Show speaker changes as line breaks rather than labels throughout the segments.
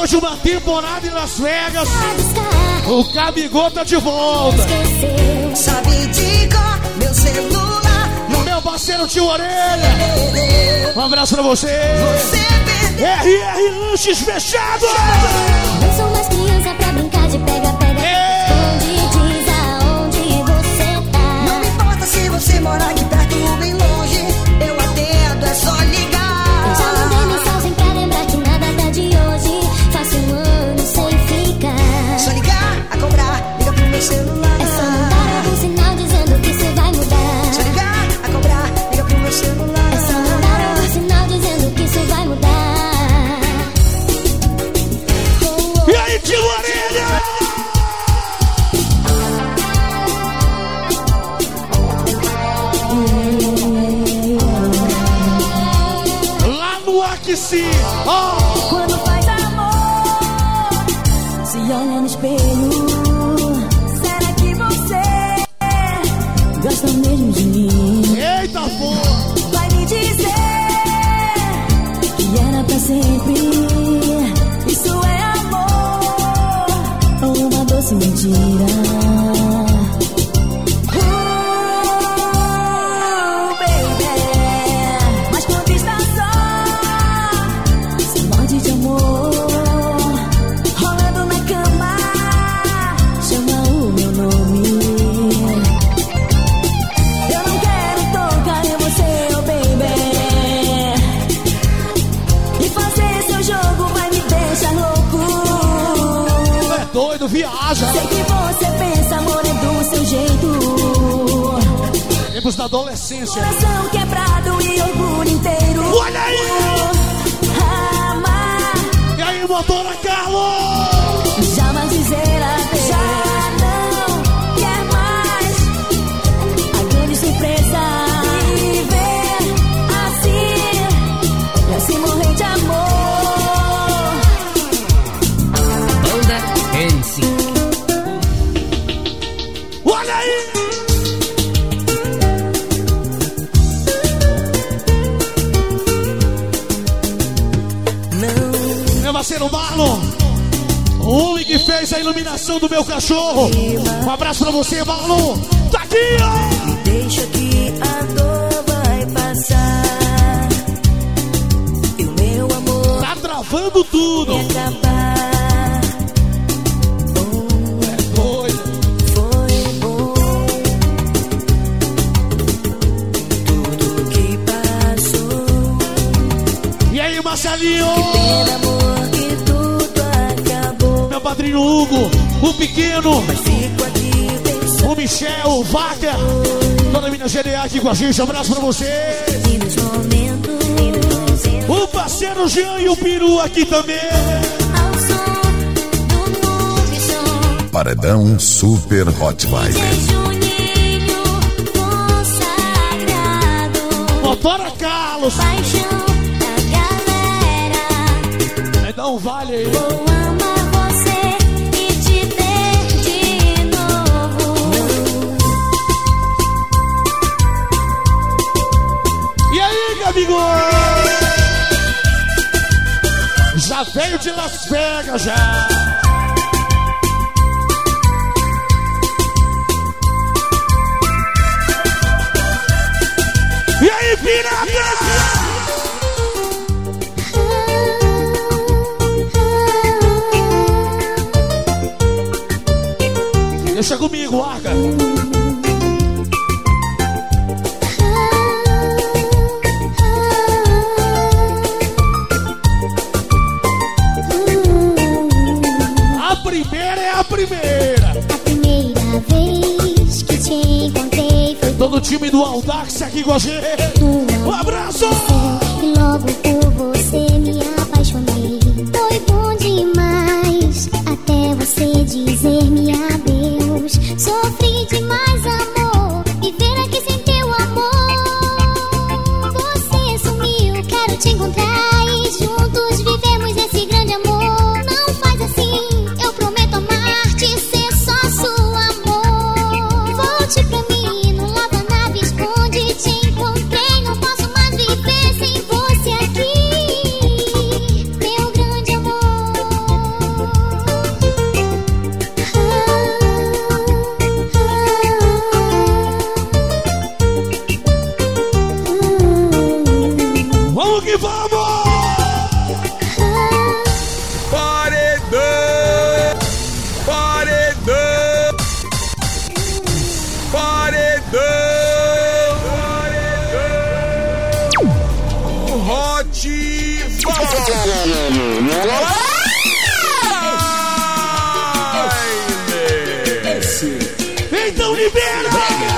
de uma temporada em Las Vegas, o Gabigol tá de volta.
Sabe de cor meu celular.
Meu parceiro Tio Orelha, um abraço pra você. RR Lanches fechado.
Eu sou mais criança pra brincar de pega-pega. Esconde, diz aonde você tá.
Não me importa se você mora aqui perto ou bem longe, eu atendo, é só ligar.
Eu já mandei mensagem pra lembrar que nada tá de hoje. Faço um ano sem ficar.
Só ligar, a cobrar, liga pro meu celular.
É só mandar algum sinal dizendo que você vai mudar.
Só ligar, a cobrar, liga pro meu celular.
É só mandar algum sinal dizendo que você vai mudar.
E aí, Tio Orelha? Lá no Aqueci, oh.
Quando faz amor, se olha no espelho, será que você gosta mesmo de mim?
Eita porra!
Vai me dizer que era pra sempre. Isso é amor ou uma doce mentira?
Doido, viaja.
Sei que você pensa, amor, é do seu jeito.
Tempos da adolescência.
Coração quebrado e orgulho inteiro.
Olha aí!
Amar.
E aí, motora Carlos?
Jamais dizer adeus. Já não quer mais a grande surpresa. Viver assim, pra se morrer de amor.
Olha aí! Não. Meu parceiro Marlon, o homem que fez a iluminação do meu cachorro. Um abraço pra você, Marlon. Tá aqui, ó!
Deixa que a dor vai passar e o meu amor
tá travando tudo.
Acabar.
Marcelinho,
que pena, amor, que tudo acabou.
Meu padrinho Hugo, o pequeno,
mas fico aqui pensando.
O Michel, o Vaca, toda a minha GDA aqui com a gente. Um abraço pra você. O parceiro Jean e o Peru aqui também.
Paredão Super Hot Vibe.
Motora Carlos.
Paixão.
Dá um vale aí.
Vou amar você e te ter de novo.
E aí, Gabigol? Já veio de Las Vegas, já. E aí, pirata? Deixa comigo, Arca. A primeira é a primeira.
A primeira vez que te encontrei foi
todo o time do Audax aqui com a gente. Um abraço!
E logo por você me apaixonei. Foi bom demais até você dizer-me adeus. Sofri demais, amor, viver aqui sem teu amor. Você sumiu, quero te encontrar e juntos vivemos esse grande amor. Não faz assim, eu prometo amar-te, ser só seu amor. Volte pra mim, não lava nave, esconde, te encontrei. Não posso mais viver sem você aqui, meu grande amor.
Então libera!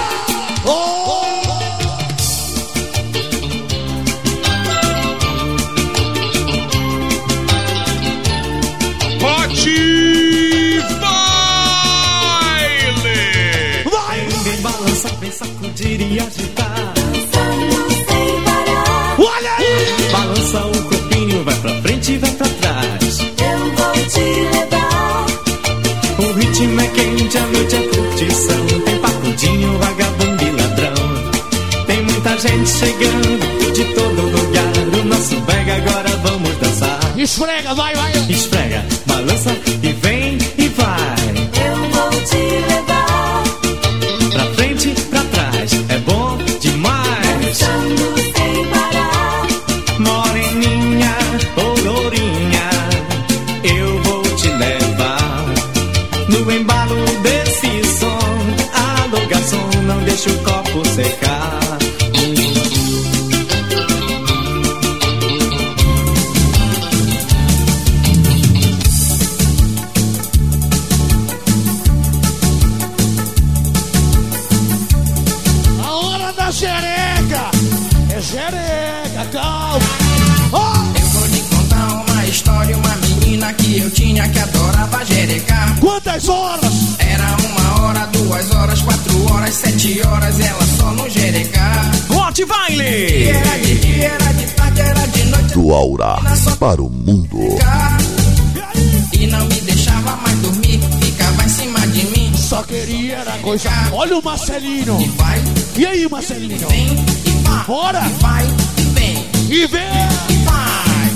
Sacudir e agitar,
dançando sem parar.
Olha aí!
Balança o corpinho, vai pra frente e vai pra trás.
Eu vou te levar.
O ritmo é quente, a noite é curtição. Tem pacudinho, vagabundo e ladrão. Tem muita gente chegando de todo lugar. O nosso brega, agora vamos dançar.
Esfrega, vai, vai!
Esfrega, balança e vem e vai.
Eu vou te levar.
Pra frente, pra trás, é bom demais.
Dançando sem parar.
Moreninha, ou lourinha, eu vou te levar. No embalo desse som, alô garçom, não deixa o copo secar.
Xereca, calma.
Eu vou lhe contar uma história, uma menina que eu tinha que adorava jerecar.
Quantas horas?
Era 1 hora, 2 horas, 4 horas, 7 horas, ela só no jerecar.
Hot Baile!
Era de dia, era de tarde, era de noite.
Do Aura para o mundo.
E não me deixava mais dormir, ficava em cima de mim.
Só queria era coisa. Olha o Marcelinho.
E vai,
E aí, Marcelinho?
vem, e vai.
Bora!
E vai, e vem,
E vem!
e vai.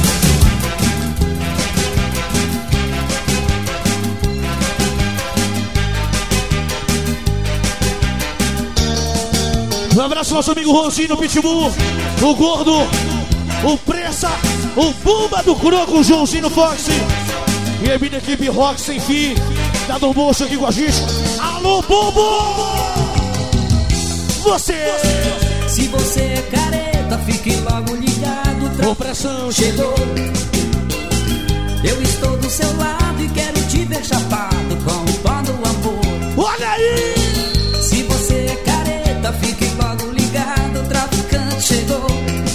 Um abraço ao nosso amigo Rosinho, o Pitbull, o Gordo, o Pressa, o Bumba do Croco, o Joãozinho Fox. E a minha equipe Rock Sem Fim, tá no bolso aqui com a gente. Alô, Bumbo! Você!
Se você é careta, fique logo ligado.
Opressão
Chegou. Eu estou do seu lado e quero te ver chapado com o pó do amor.
Olha aí!
Se você é careta, fique logo ligado. O traficante chegou.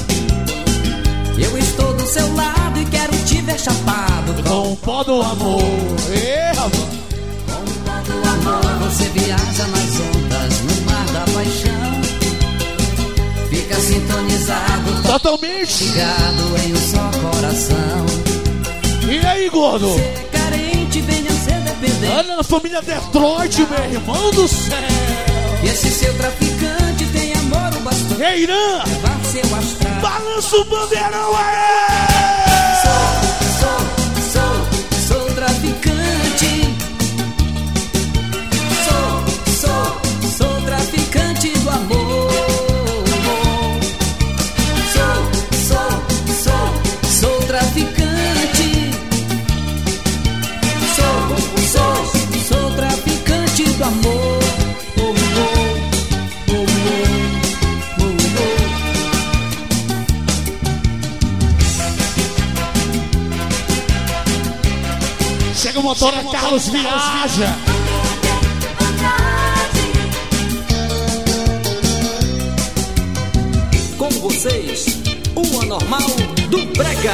Eu estou do seu lado e quero te ver chapado
Com o pó do amor.
com o pó do amor. Você viaja nas ondas, no mar da paixão. Fica sintonizado,
Totalmente!
ligado em um só coração.
E aí, Gordo?
Ser carente, venha ser dependente.
Olha a família Detroit, meu irmão do céu!
E esse seu traficante tem amor o bastante.
Ei, Irã!
Levar seu astral.
Balança o bandeirão aí!
Sou traficante. Sou traficante do amor. Sou traficante. Sou traficante do amor.
Chega o motor, é Carlos Viaja.
Com vocês, o anormal do Brega.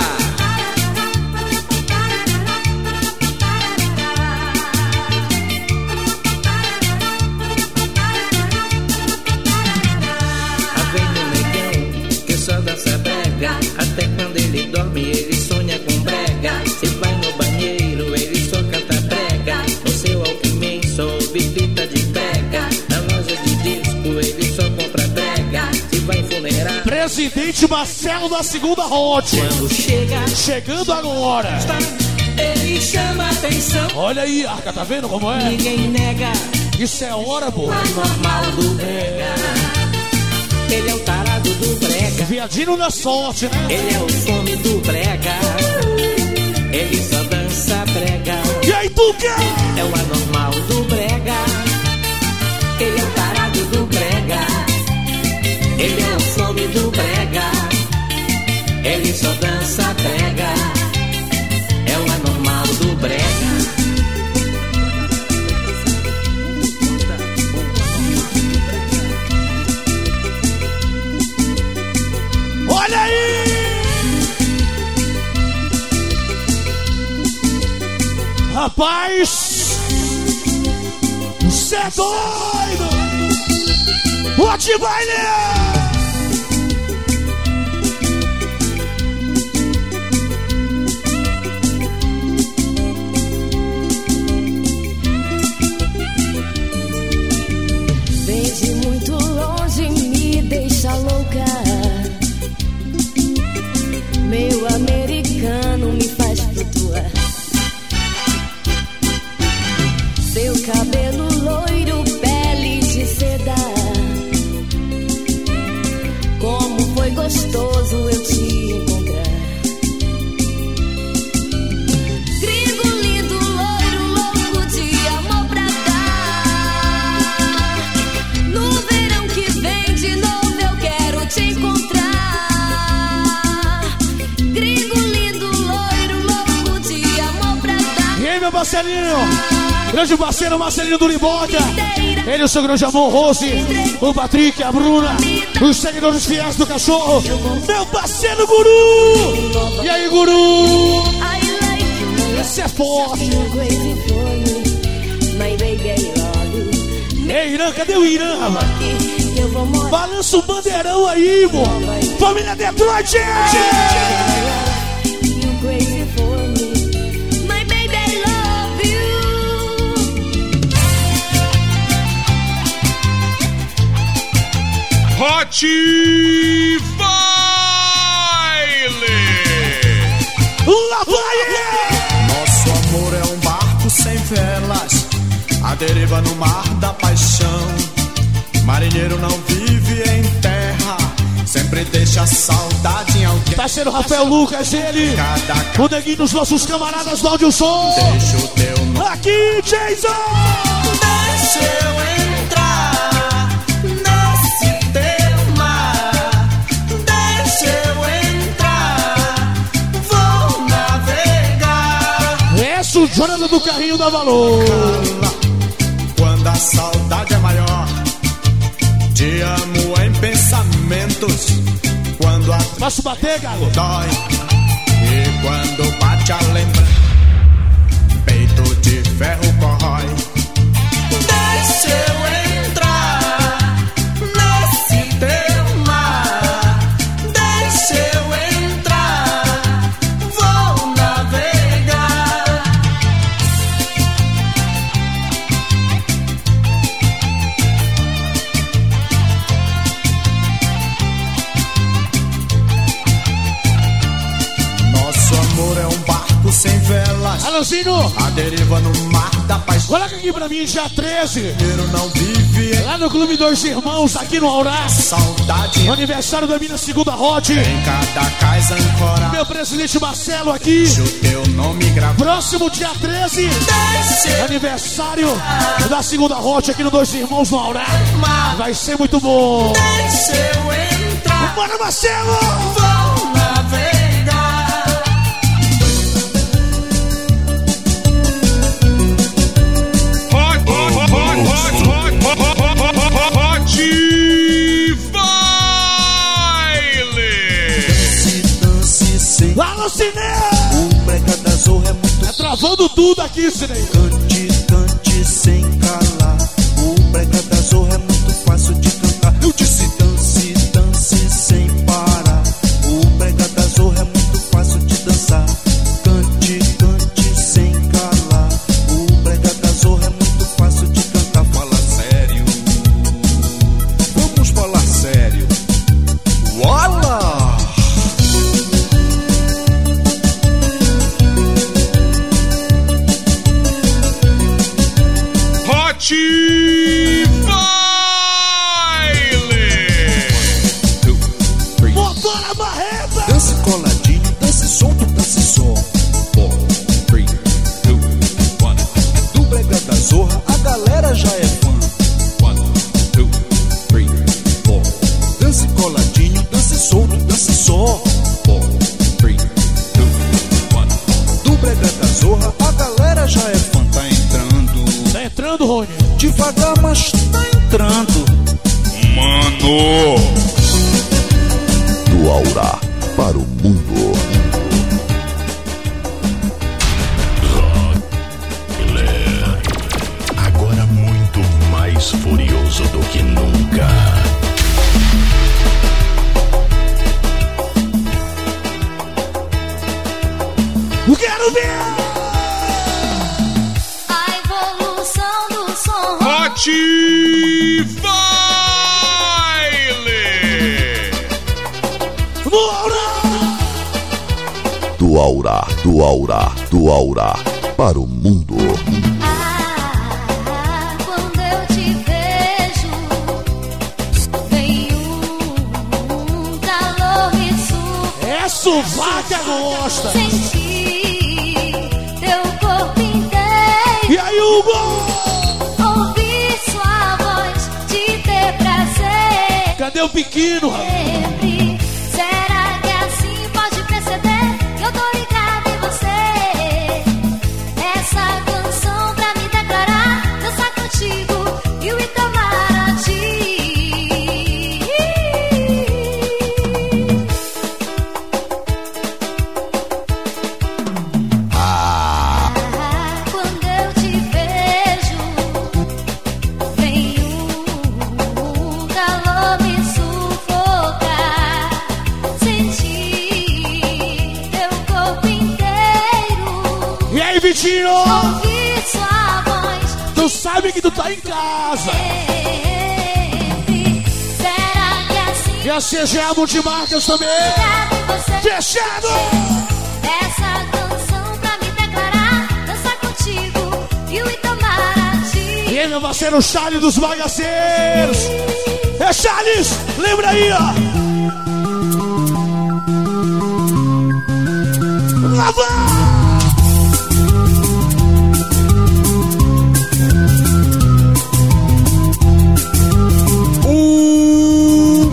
Vem no negão, que só dança brega. Até quando ele dorme, ele sonha com brega. Se vai no banheiro, ele só canta brega. No seu Alckmin, só ouve fita de brega. Na loja de disco, ele só compra brega. Se vai em funerário,
Presidente Marcelo da segunda Hot.
Quando chega,
Chegando agora.
ele chama atenção.
Olha aí, Arca, tá vendo como é?
Ninguém nega
Isso é hora, pô.
normal do Brega. Ele é o tarado do Brega.
Viadinho na sorte, né?
Ele é o fome do Brega. Ele só dança brega.
E aí, tu quer?
É o anormal do Brega. Ele é o tarado do Brega. Ele é o fome do Brega. Ele
Rapaz, cê é doido! Bote baile!
Vem de muito longe, me deixa louca. Meu americano me faz flutuar. Seu cabelo loiro, pele de seda. Como foi gostoso eu te encontrar. Gringo lindo, loiro, louco de amor pra dar. No verão que vem de novo eu quero te encontrar. Gringo lindo, loiro, louco de amor pra dar.
E aí, meu parceirinho? Grande parceiro Marcelinho do Liboca. Ele, o seu grande amor, Rose, o Patrick, a Bruna, os seguidores fiéis do cachorro. Meu parceiro Guru. E aí, Guru? Esse é forte. Ei, Irã, cadê o Irã, rapaz? Balança o bandeirão aí, pô. Família Detroit.
Hot Baile!
Lá vai!
Nosso amor é um barco sem velas, a deriva no mar da paixão. Marinheiro não vive em terra, sempre deixa saudade em alguém.
Parceiro Rafael Lucas, ele, o neguinho dos nossos camaradas do Áudio Som.
Deixa o teu nome.
Aqui, Jason!
Deixa eu entrar nesse teu mar. Deixa eu entrar, vou navegar.
Esse é o Jonathan do Carrinho da Valor.
Quando a saudade é maior, te amo em pensamentos. Quando a
Posso bater, galo?
dói e quando bate a lembrança, peito de ferro corrói. Deixa eu entrar nesse teu mar. Deixa eu entrar, vou navegar. Nosso amor é um barco sem velas,
Alanzinho,
a deriva no mar da paixão.
coloca aqui pra mim, dia 13.
Marinheiro não vive em
Lá no Clube Dois Irmãos, aqui no Aurá.
saudade.
No aniversário da minha segunda Hot.
Em cada cais ancorado,
Meu presidente Marcelo aqui.
o teu nome gravado.
Próximo dia 13. Aniversário da segunda Hot aqui no Dois Irmãos no Aurá. Vai ser muito bom.
Deixa eu entrar,
Bora, Marcelo!
vou navegar.
Hot Baile!
Dance sem
Lá no cinema!
o brega da zorra é muito.
Tá travando tudo aqui, Cinei.
Cante, cante sem calar. O brega da zorra é muito fácil de cantar. Eu disse dance, dance sem parar. O brega da zorra é muito fácil de dançar. Cante, cante sem calar. O brega da zorra é muito fácil de cantar. Fala sério, vamos falar sério. Wala!
Hot Baile!
Motor a barreta!
Dance coladinho, dance solto, dance só. 4, 3, 2, 1. Do brega da zorra, a galera já é fã. 1, 2, 3, 4. Dance coladinho, dance solto, dance só. 4, 3, 2, 1. Do brega da zorra, a galera já é fã. Tá entrando
Tá entrando, Rony.
devagar, mas tá entrando.
Mano!
Do Aurá para o mundo.
quero ver!
A evolução do som.
Hot Baile!
Do aura para o mundo.
Quando eu te vejo, vem um calor me sufoca.
É sovaca gosta.
Senti teu corpo inteiro.
E aí, Hugo?
Ouvir sua voz, te ter prazer.
Cadê o pequeno, rapaz?
Sempre. Será que assim pode perceber que eu tô ligado em você? Essa canção pra me declarar, dançar contigo e o Itamaraty. Quando eu te vejo, vem um calor me sufocar. Senti teu corpo inteiro.
E aí, Vitinho?
Ouvir sua voz.
Tu sabe que tu tá em casa.
Sempre. Será que assim
E a CGA Multimarcas também.
ligado em você?
Fechado!
Essa canção pra me declarar, dançar contigo e o Itamaraty.
E aí, meu parceiro Charles dos Bagaceiros. É Charles! Lembra aí, ó. Lá vai!
O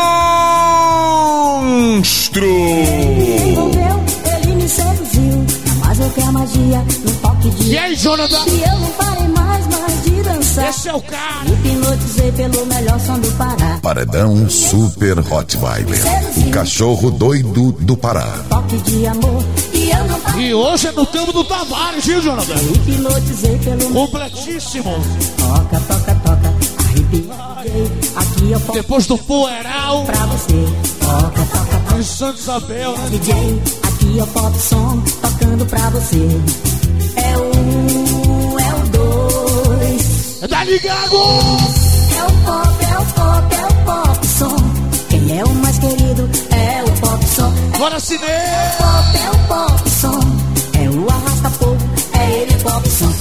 monstro!
Envolveu, ele me seduziu. Mas eu quero magia no toque de.
E aí, Jonathan?
E eu não parei mais de dançar.
Esse é o cara.
Hipnotizei pelo melhor som do Pará.
Paredão Super Rottweiler. O cachorro doido do Pará.
Toque de amor. E eu não parei.
E hoje é no campo do Tavares, viu, Jonathan?
Hipnotizei pelo
Completíssimo.
Toca, toca, toca. Arrepiei. Aqui eu posso
Depois do Poeral
pra você. Toca, toca, toca.
de Santa Isabel, né?
DJ, aqui é o pop som tocando pra você. É o 1, é o 2.
É da Ligago!
É o pop, é o pop, é o pop som. Quem é o mais querido é o pop som.
Bora, Cine!
Pop, é o pop som. É o arrasta-fogo, é ele pop som.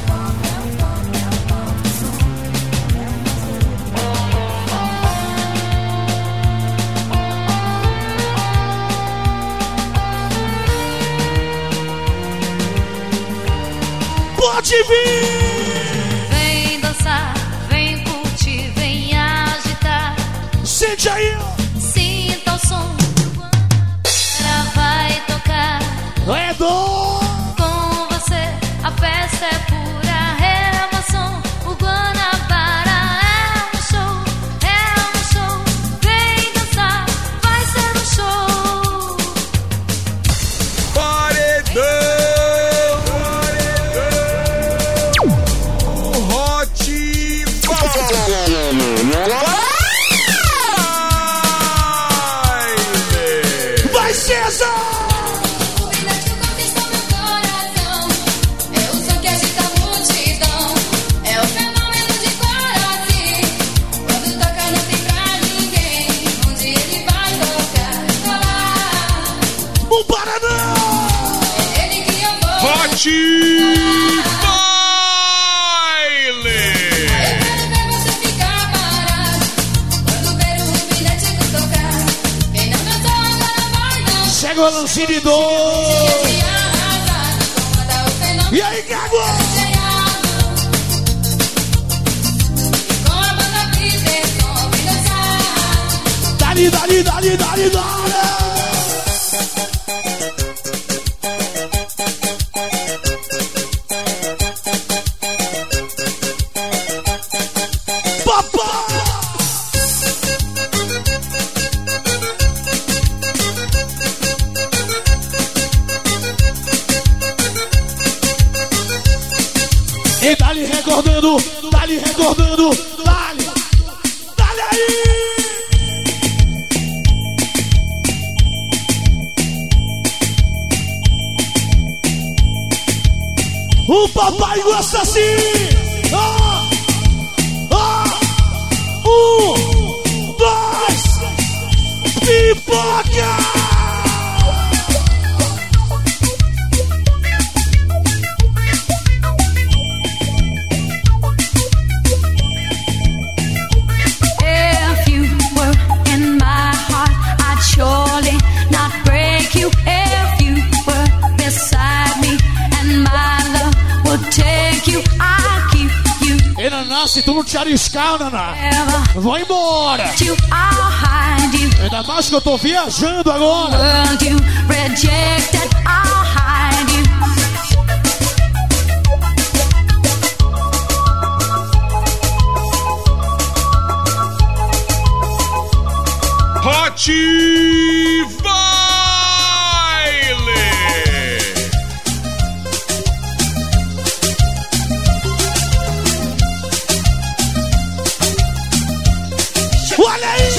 Pode vir!
Vem dançar, vem curtir, vem agitar.
Sente aí!
Sinta o som, ela vai tocar.
É dor!
Com você, a festa é pura emoção. O Guanabara é um show, vem dançar, vai ser um show.
Paredão! Hot Baile!
Vai, César!
O brilhante conquistou meu coração. É o som que agita a multidão. É o fenômeno de Guaraci. Quando toca não tem pra ninguém. Onde ele vai tocar, tá lá.
Não para não!
É ele que eu vou.
Hot Baile!
Eu quero ver você ficar parado. Quando ver o brilhante tocar. Quem não dançou agora vai dançar.
Chega o lancinho de dor!
E arrasar, comanda o fenômeno.
E aí, Gago?
Com a banda Peterson, vem dançar.
Dali, dali, dali, dali, dali! Papai! E dali recordando, dali recordando, dali! Dali aí! O papai gosta assim. Um, dois, pipoca!
Surely not break you if you were beside me, and my love would take you. I'll keep you.
Ei, Naná, se tu não te arriscar, Naná, vai embora.
I'll hide you.
Ainda mais que eu tô viajando agora.
World you rejected, I'll hide you.
Hot Baile!
Olha aí!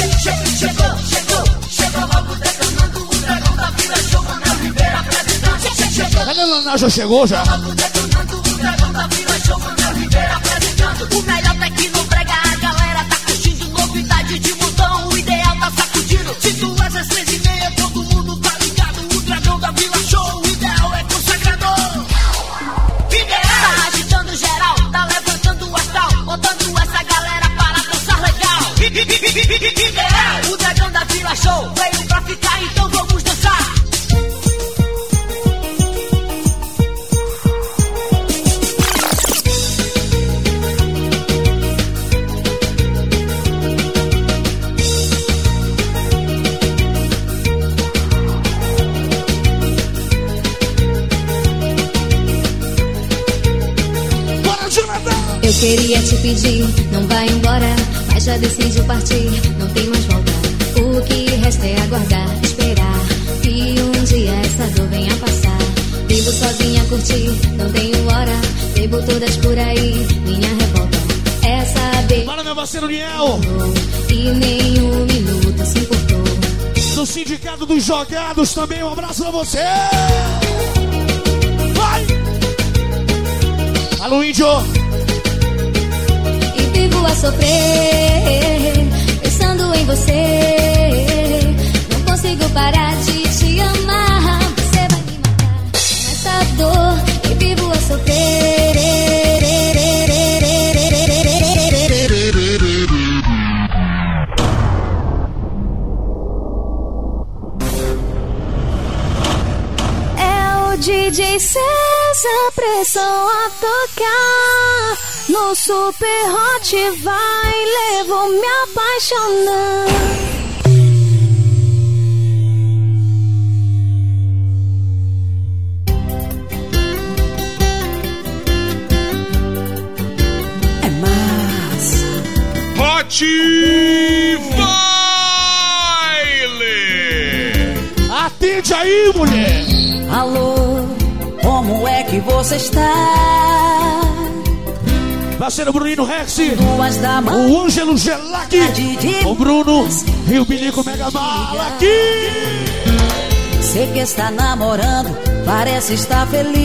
Chegou logo detonando o dragão da Vila Show, Manuel Ribeiro apresentando.
Olha, Naná, já chegou já.
Detonando o dragão da Vila Show, Manuel Ribeiro apresentando. O melhor tecno brega, a galera tá curtindo, novidade de montão, o ideal tá sacudindo. Se tu és às 3h30, todo mundo tá ligado. O dragão da Vila Show, o ideal é consagrador. Ideal tá agitando geral, tá levantando o astral, botando essa galera para dançar legal. Ideal, o dragão da Vila Show veio pra ficar, então vamos dançar.
Eu queria te pedir, não vai embora, mas já decidiu partir, não tem mais volta. O que resta é aguardar, esperar, que um dia essa dor venha passar. Vivo sozinha a curtir, não tenho hora, bebo todas por aí, minha revolta é saber.
Para meu parceiro Niel!
E nenhum minuto se importou.
Do Sindicato dos Jogados também, um abraço pra você! Vai! Alô, Índio!
Vivo a sofrer, pensando em você. Não consigo parar de te amar. Você vai me matar com essa dor. E vivo a sofrer. É o DJ César, pressão a tocar. No Super Hot vai, levo me apaixonando.
É massa.
Hot Baile!
Atende aí, mulher!
Alô, como é que você está?
Parceiro Bruninho Rex,
Da
o Ângelo Gelac, o Bruno e o Bilico Mega Mala aqui.
Sei que está namorando, parece estar feliz.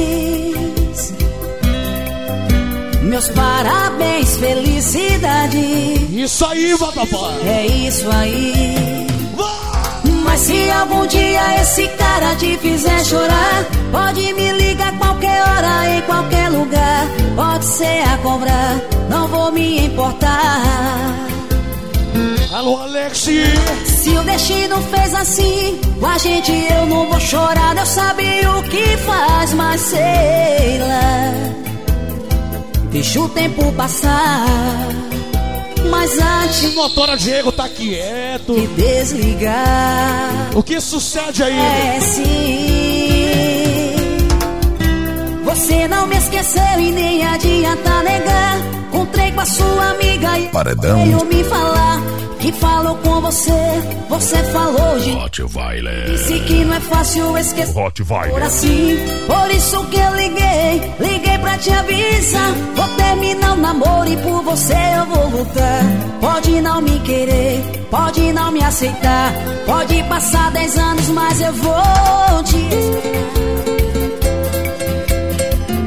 Meus parabéns, felicidade.
Isso aí, papai.
É isso aí. Mas se algum dia esse cara te fizer chorar, pode me ligar qualquer hora, em qualquer lugar. Pode ser a cobrar, não vou me importar.
Alô, Alex.
Se o destino fez assim com a gente, eu não vou chorar. Deus sabe o que faz, mas sei lá. Deixa o tempo passar. Mas antes
Motora Diego tá quieto.
de desligar,
O que sucede aí?
é sim. Você não me esqueceu e nem adianta negar. Encontrei com a sua amiga e
Paredão.
veio me falar que falou com você. Você falou de
Hot Baile!
disse que não é fácil esquecer
Hot Baile!
por assim. Por isso que eu liguei pra te avisar. Vou terminar o namoro e por você eu vou lutar. Pode não me querer, pode não me aceitar, pode passar 10 anos, mas eu vou te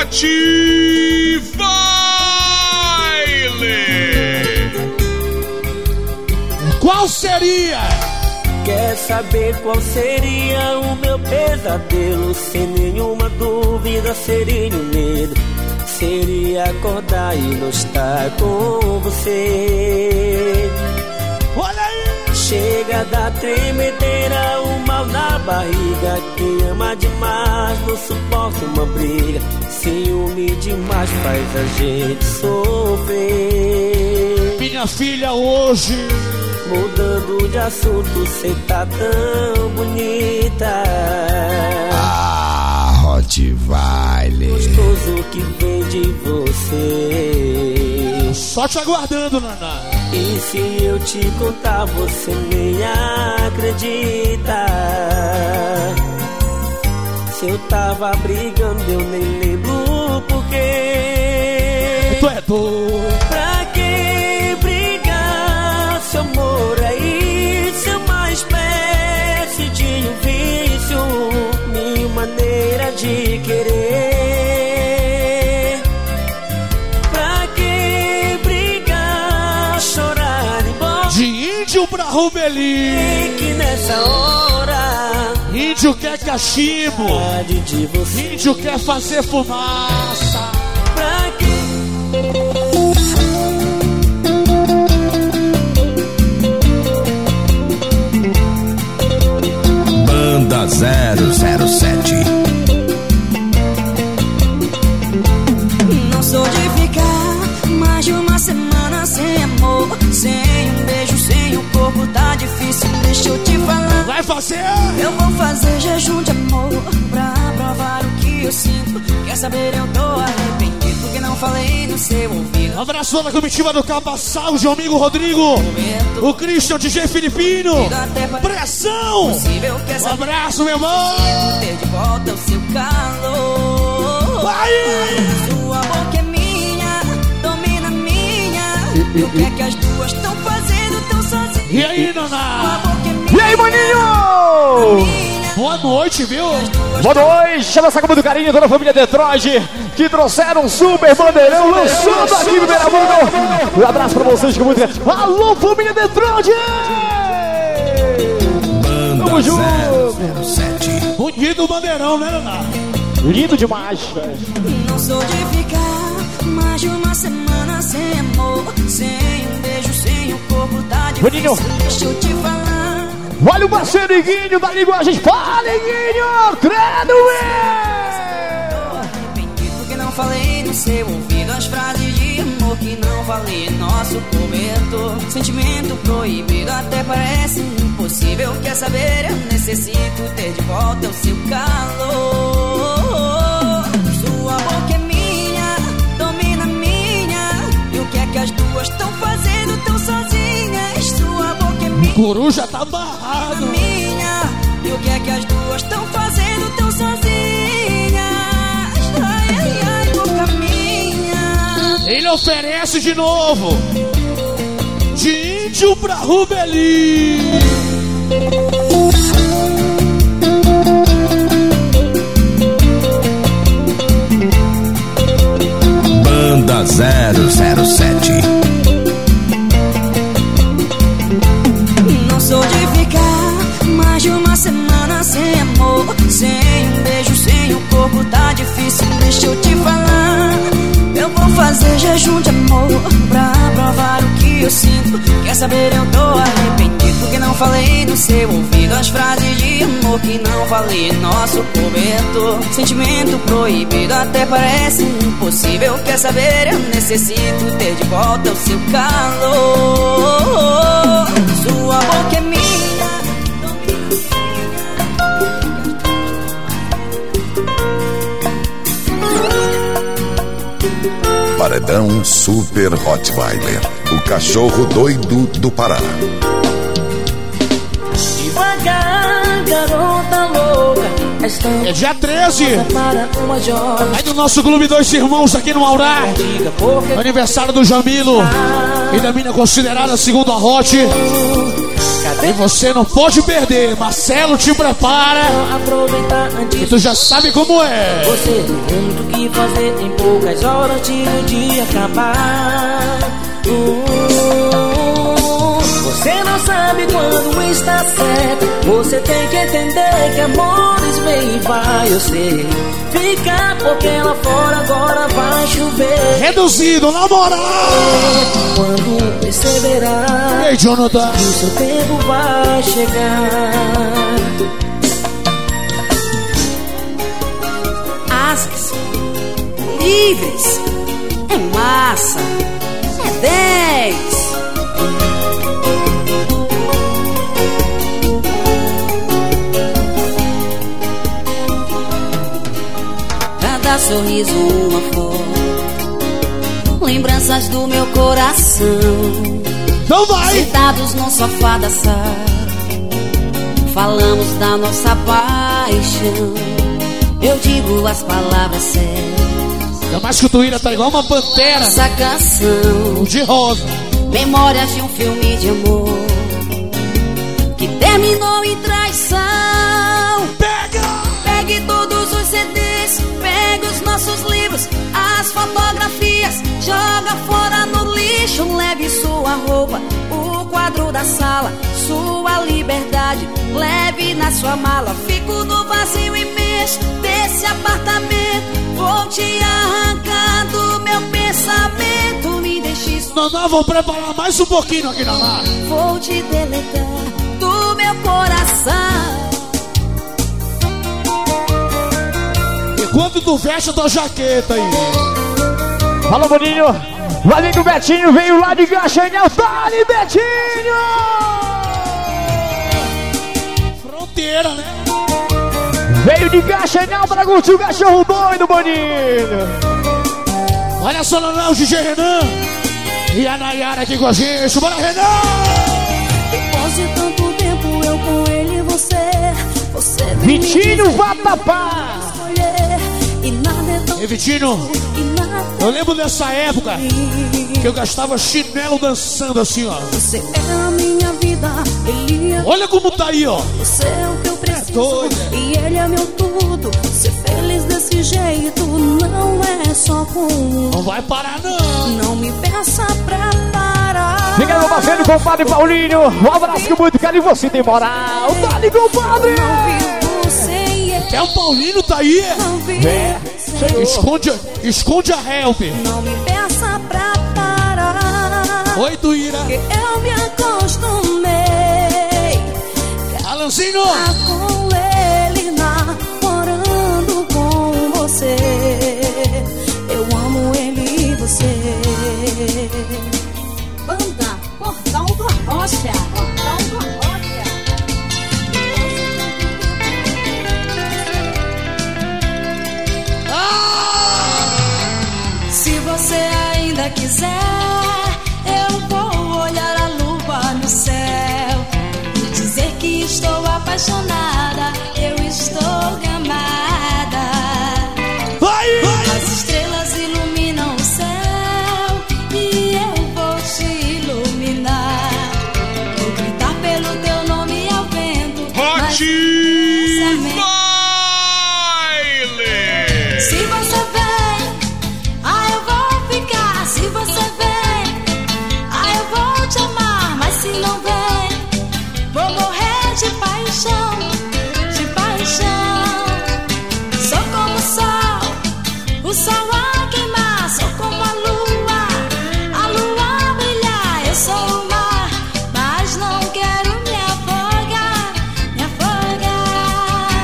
Hot Baile.
Qual seria?
Quer saber qual seria o meu pesadelo? Sem nenhuma dúvida seria o medo. Seria acordar e não estar com você.
Olha aí!
Chega da tremedeira, o mal na barriga. Quem ama demais não suporta uma briga. Ciúme demais faz a gente sofrer.
Minha filha hoje,
mudando de assunto, cê tá tão bonita.
Ah, Hot Baile.
Gostoso que vem de você.
só te aguardando, Naná.
E se eu te contar, você nem acredita. Se eu tava brigando, eu nem lembro porquê.
Tu é doido.
Pra que brigar? Seu amor é isso, é uma espécie de um vício, minha maneira de querer. Pra que brigar, chorar embora?
De índio pra Rubeli.
Que nessa hora
índio quer cachimbo, índio quer fazer fumaça.
Pra que
Banda 007.
Não sou de ficar mais de uma semana sem amor, sem um beijo, sem o corpo, tá difícil, deixa eu te falar.
Vai fazer?
Eu vou fazer jejum de amor pra provar o que eu sinto. Quer saber, eu tô arrependido porque não falei no seu ouvido.
Um abraço toda a comitiva do Cabaçal, o João Amigo Rodrigo, o Christian, DJ Filipino. Pressão! Um abraço, meu irmão!
Ter de volta o seu calor.
Vai!
Sua boca é minha, domina minha. E o que é que as duas estão fazendo tão sozinhas?
E aí, Naná?
E aí, maninho?
Boa noite, viu?
Boa noite, chama essa como do carinho, toda a família Detroit, que trouxeram um super bandeirão lançando aqui no Beira-Mar. Um abraço pra vocês com muito. Alô, família Detroit! Tamo junto!
Bonito o bandeirão, né, Naná?
Lindo demais.
Não sou de ficar mais de uma semana sem amor, sem um beijo, sem o corpo, tá difícil, deixa eu te falar.
Olha o parceiro Iguinho da linguagem. Fala, Iguinho! Credo,
tô arrependido porque não falei no seu ouvido as frases de amor que não valem nosso cobertor. Sentimento proibido até parece impossível. Quer saber, eu necessito ter de volta o seu calor. Sua boca é minha, domina minha. E o que é que as duas estão fazendo tão sozinhas? Sua boca é minha,
o guru já tá amarrado.
Minha, e o que é que as duas estão fazendo tão sozinhas? Ai, ai, ai, boca minha.
Ele oferece de novo. De índio pra Rubeli.
Banda 007.
Não sou de ficar mais de uma semana sem amor, sem um beijo, sem o corpo, tá difícil, deixa eu te falar. Eu vou fazer jejum de amor pra provar o que eu sinto. Quer saber, eu tô arrependido porque não falei no seu ouvido as frases de amor que não falei nosso cobertor. Sentimento proibido até parece impossível. Quer saber, eu necessito ter de volta o seu calor. Sua boca é minha.
Paredão Super Rottweiler, o cachorro doido do Pará.
Devagar, garota louca.
É dia 13. Aí do nosso Clube Dois Irmãos aqui no Aurá. Aniversário do Jamilo e da mina considerada segundo a Hot. E você não pode perder. Marcelo te prepara.
Aproveitar antes.
E tu já sabe como é.
Você tem muito o que fazer em poucas horas antes do dia acabar. Você não sabe quando está certo. Você tem que entender que amores vem e vai. Eu sei. Fica porque lá fora agora vai chover.
Reduzido, na moral.
Quando perceberá.
Ei, Jonathan.
Que o seu tempo vai chegar.
Asas livres. É massa. É 10. Cada sorriso uma flor. Lembranças do meu coração.
Não vai.
Sentados no sofá da sala. Falamos da nossa paixão. Eu digo as palavras certas.
Ainda mais que o Tuíra tá igual uma pantera.
Essa canção
de rosa.
Memórias de um filme de amor que terminou em traição. Pegue todos os CDs, pegue os nossos livros, as fotografias, joga fora no lixo. Leve sua roupa, o quadro da sala, sua liberdade, leve na sua mala. Fico no vazio imenso desse apartamento. Vou te arrancar do meu pensamento. Me deixe só.
Nós vamos preparar mais um pouquinho aqui na mar.
Vou te deletar do meu coração.
Enquanto tu veste a tua jaqueta aí.
Fala, Boninho. O amigo Betinho veio lá de Gaxanel. Dale, Betinho!
Fronteira, né?
Veio de Gaxanel pra curtir o cachorro doido, Boninho.
Olha só, não, o DJ Renan e a Nayara aqui com a gente. Bora, Renan!
Depois de tanto tempo eu com ele e você
Vitinho Vatapá.
E nada é tão.
Ei, Vitinho, eu lembro dessa época que eu gastava chinelo dançando assim, ó.
Você é a minha vida, ele é.
Olha como tá aí, ó.
Você é o que eu preciso,
doido,
e ele é meu tudo. Ser feliz desse jeito não é só com um.
Não vai parar, não.
Não me peça pra parar.
Fica meu parceiro, compadre Paulinho. Um abraço com muito carinho, você tem moral. Dale, compadre.
É o Paulinho, tá aí?
É.
Esconde a help.
Não me peça pra parar.
Oi, Tuíra.
Que eu me acostumei.
Alanzinho.
Com ele namorando com você. Eu amo ele e você. Banda Portal do Arrocha. Portal do Arrocha.
Se você ainda quiser, eu vou olhar a lua no céu e dizer que estou apaixonada, eu estou gamada. As estrelas iluminam o céu e eu vou te iluminar. Vou gritar pelo teu nome ao vento.
Hot
Baile! Se você vem, eu vou ficar. Se você vem, eu vou te amar. Mas se não vem, vou morrer de paixão, de paixão. Sou como o sol a queimar. Sou como a lua a brilhar. Eu sou o mar, mas não quero me afogar, me afogar.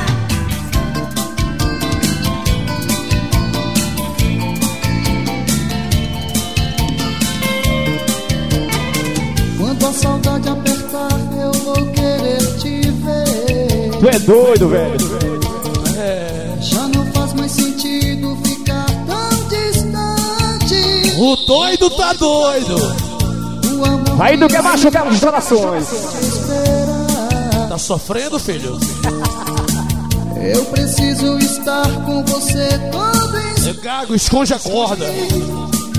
Quando a saudade apertar, eu vou querer te ver.
Tu é doido, velho.
Já não faz mais sentido ficar tão distante.
O doido tá doido.
Aí tu quer machucar os corações.
Tá sofrendo, filho?
Eu preciso estar com você todo instante.
Gago, esconde a corda.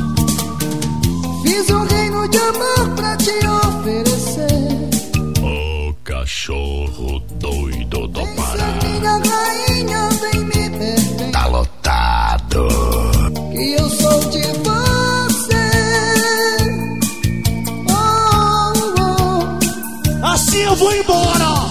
Fiz um reino de amor pra te oferecer.
assim eu vou embora.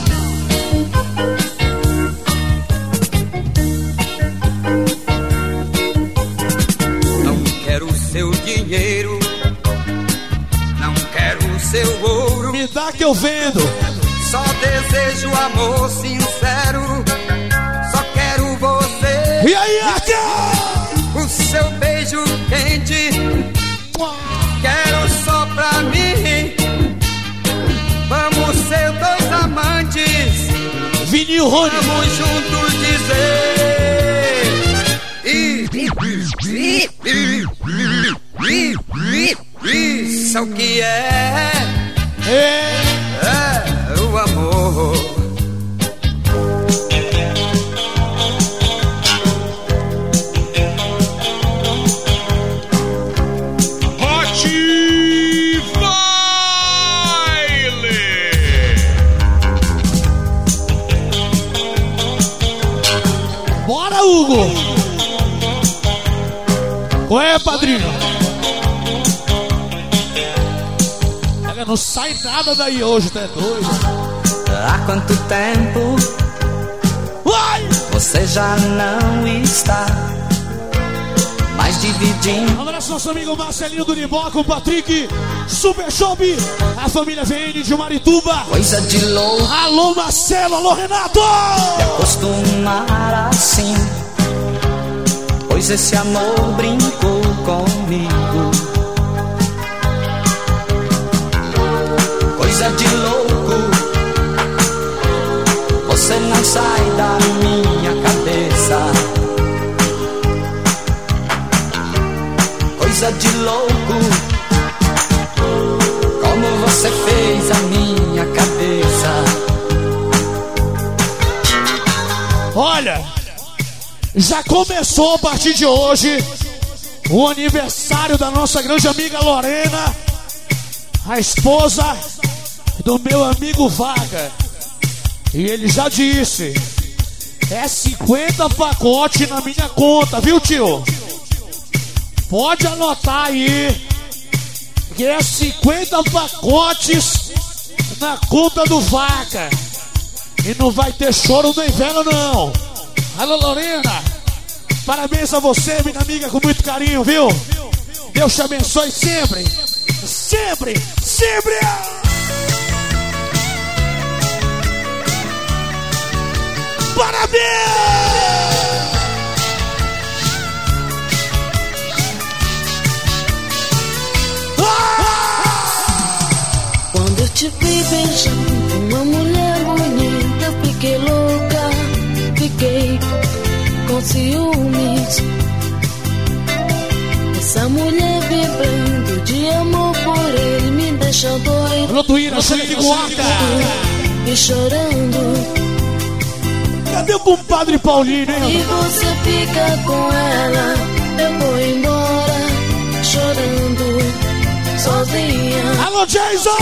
Não quero seu dinheiro, não quero seu ouro.
Me dá que eu vendo.
Só desejo amor sincero. Só quero você.
E aí, aqui?
O seu beijo quente. Quero só pra mim. Vamos ser dois amantes.
Vinil Rony.
Vamos juntos dizer. Isso é o que é o amor.
Hot Baile.
Bora, Hugo. Qual é, padrinho? Não sai nada daí hoje, tá doido?
Há quanto tempo você já não está mais dividindo?
Um abraço nosso amigo Marcelinho do Nimbó com o Patrick, Super Shop, a família VN de Marituba.
Coisa de louco.
Alô Marcelo, alô Renato.
Me acostumar assim, pois esse amor brincou comigo. Coisa de louco, você não sai da minha cabeça. Coisa de louco, como você fez a minha cabeça.
Olha, já começou a partir de hoje o aniversário da nossa grande amiga Lorena, a esposa do meu amigo Vaga. E ele já disse, é 50 pacotes na minha conta, viu, tio? Pode anotar aí, que é 50 pacotes na conta do Vaga. E não vai ter choro no inverno, não. Alô, Lorena, parabéns a você, minha amiga, com muito carinho, viu? Deus te abençoe sempre, sempre, sempre. Parabéns!
Quando eu te vi beijando uma mulher bonita, eu fiquei louca, fiquei com ciúmes. Essa mulher vibrando de amor por ele me deixa doido.
Lotuíra, cheio de guarda
e chorando.
Cadê o compadre Paulinho, hein?
E você fica com ela, eu vou embora, chorando, sozinha.
Alô, Jason!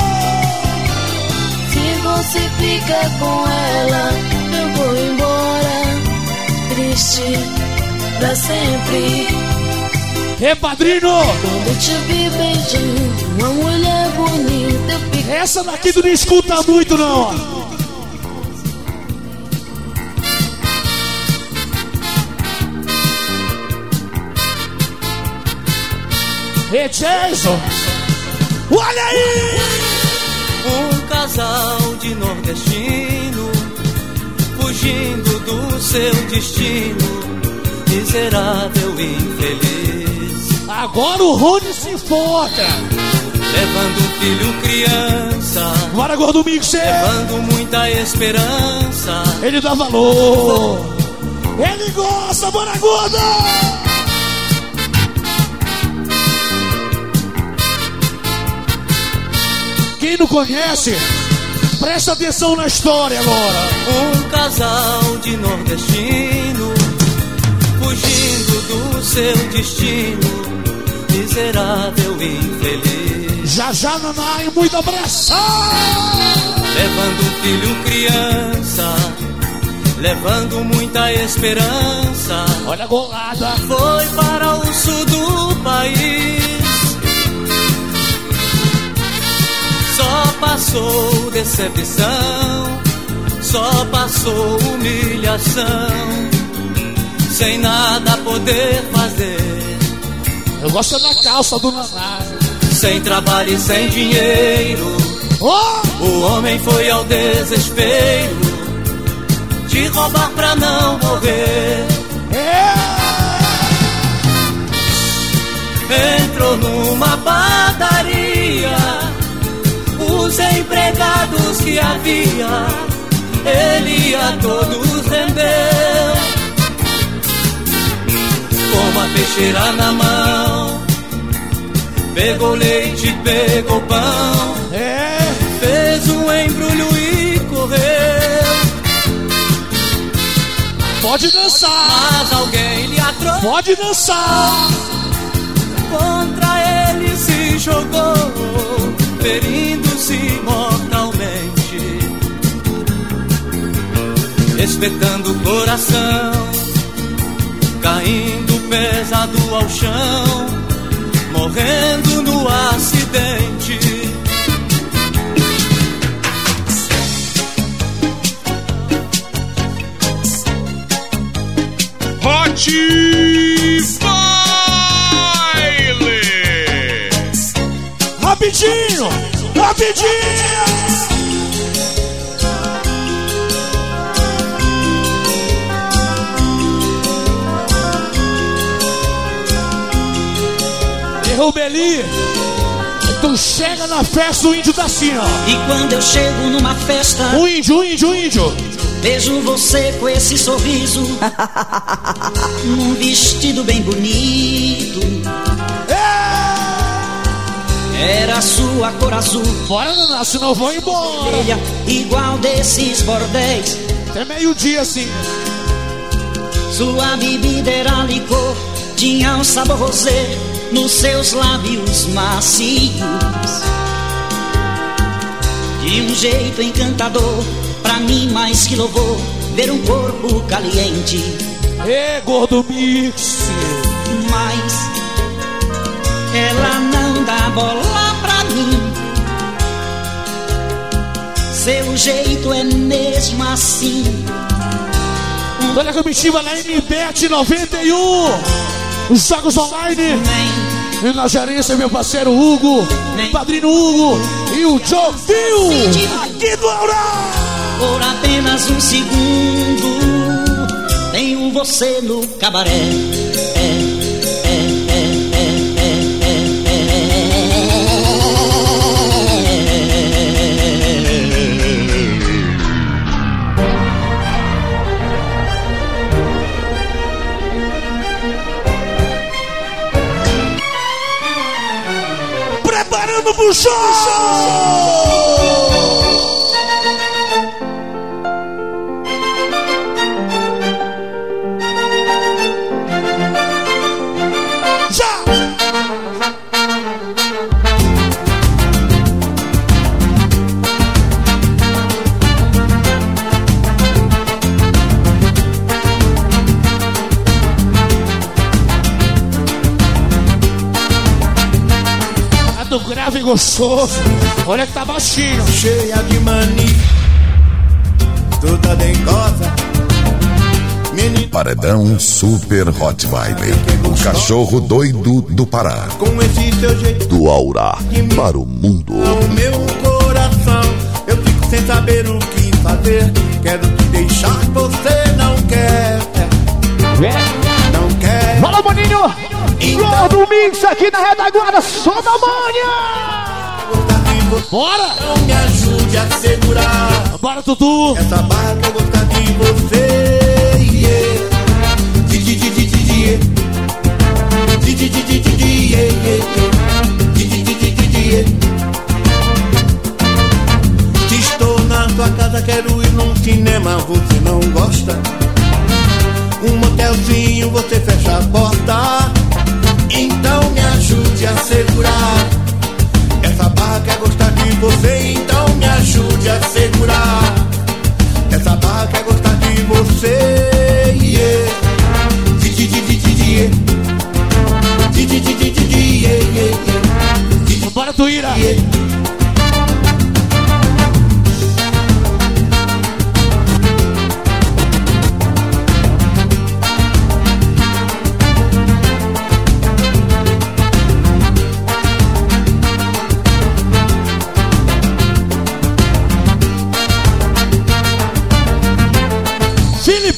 Se você fica com ela, eu vou embora, triste pra sempre.
Ei, padrinho!
Quando eu te vi beijando uma mulher bonita, eu fiquei...
Essa daqui tu não escuta muito, não. Ei, Jason! Olha aí!
Um casal de nordestino fugindo do seu destino, miserável e infeliz.
Agora o Rony se enfoca,
levando um filho criança.
Bora, gordo mix,
levando muita esperança.
Ele dá valor, ele gosta, bora, gordo! Quem não conhece, presta atenção na história agora.
Um casal de nordestino fugindo do seu destino, miserável e infeliz.
Já Naná e muita pressão,
levando um filho criança, levando muita esperança.
Olha a golada.
Foi para o sul do país, só passou decepção, só passou humilhação, sem nada poder fazer.
Eu gosto da calça do Naná.
Sem trabalho e sem dinheiro, o homem foi ao desespero de roubar pra não morrer. Entrou numa padaria, os empregados que havia, ele a todos rendeu. Com uma peixeira na mão, pegou leite, pegou pão, fez um embrulho e correu.
Pode dançar,
mas alguém lhe atrou.
Pode dançar.
Contra ele se jogou, ferindo-se mortalmente, espetando o coração, caindo pesado ao chão, morrendo no acidente.
Hot Baile!
Rapidinho! Rapidinho! Rubeli, tu chega na festa, o índio tá assim, ó.
E quando eu chego numa festa,
o índio,
vejo você com esse sorriso, num vestido bem bonito. Era sua cor azul.
Bora, Naná, senão eu vou embora.
Igual desses bordéis.
Até meio-dia, assim.
Sua bebida era licor, tinha um sabor rosé nos seus lábios macios, de um jeito encantador, pra mim mais que louvor, ver um corpo caliente.
Gordo mix.
Mas ela não dá bola pra mim, seu jeito é mesmo assim.
Olha a comitiva na MBet 91, os jogos online. E na gerência, meu parceiro Hugo, padrinho Hugo e o Joe Phil, aqui do Aurá.
Por apenas um segundo, tenho você no cabaré.
Preparando pro show! Grave e gostoso, olha que tá baixinho.
Cheia de mania, toda dengosa.
Paredão Super Rottweiler, o cachorro doido do Pará.
Com esse seu jeito
do Aurá para o mundo.
O meu coração, eu fico sem saber o que fazer. Quero te deixar, você não quer. Não quer.
Fala, maninho! Gordo Mix aqui na retaguarda, só da manhã!
Bora!
Não me ajude a segurar.
Bora, Tutu!
Essa barra que eu gostar de você. Se estou na sua casa, quero ir num cinema, você não gosta? Um motelzinho, você fecha a porta. Então me ajude a segurar. Essa barra quer gostar de você, então me ajude a segurar. Essa barra quer gostar de você.
Bora, Tuíra!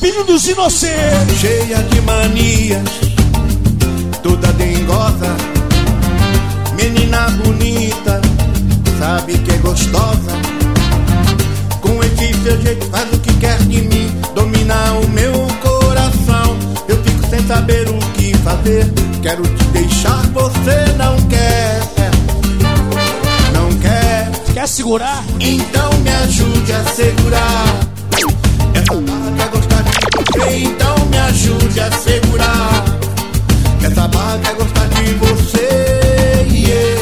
Filho dos Inocentes.
Cheia de manias, toda dengosa, menina bonita, sabe que é gostosa. Com esse seu jeito faz o que quer de mim, domina o meu coração. Eu fico sem saber o que fazer, quero te deixar, você não quer. Não quer.
Quer segurar?
Então me ajude a segurar. Essa barra quer gostar de você, então me ajude a segurar. Essa barra quer gostar de você, yeah.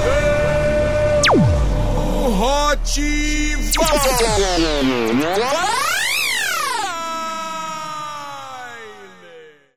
Ativa!